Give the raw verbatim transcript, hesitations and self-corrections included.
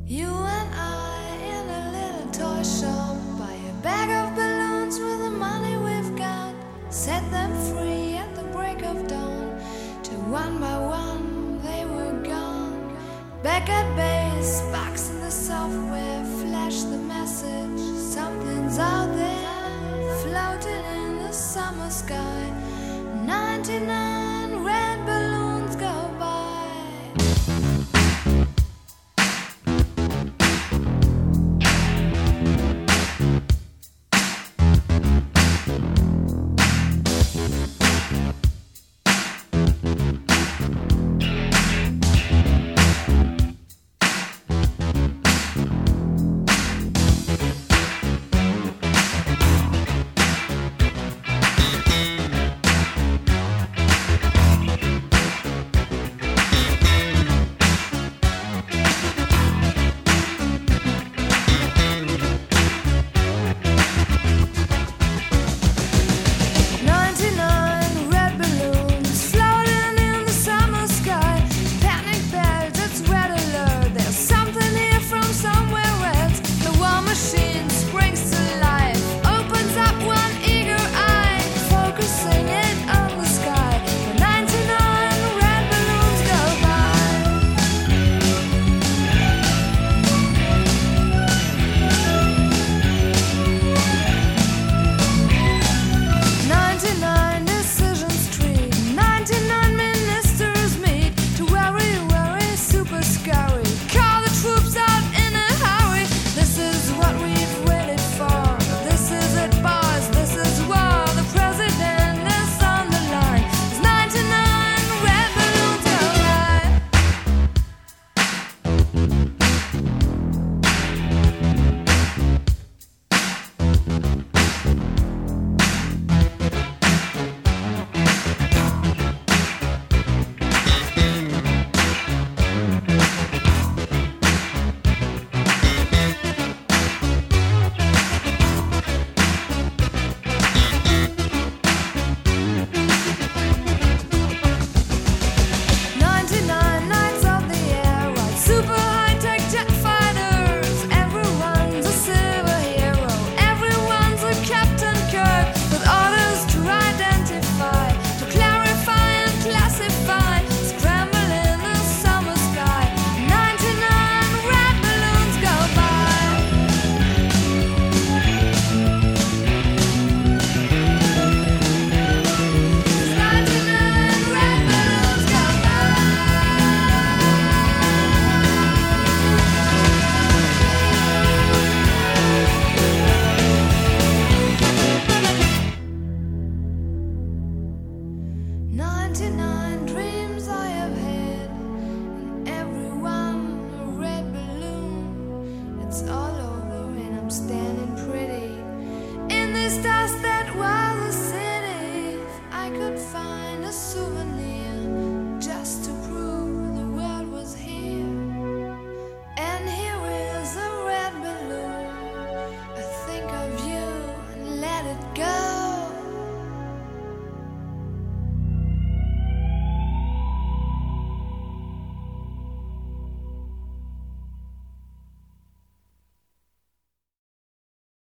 You and I in a little toy shop, buy a bag of balloons with the money we've got, set them free at the break of dawn, till one by one they were gone. Back at base, box in the software, flash the message, something's out there, floating in the summer sky. ninety-nine red balloons go by. ninety-nine dreams I have had.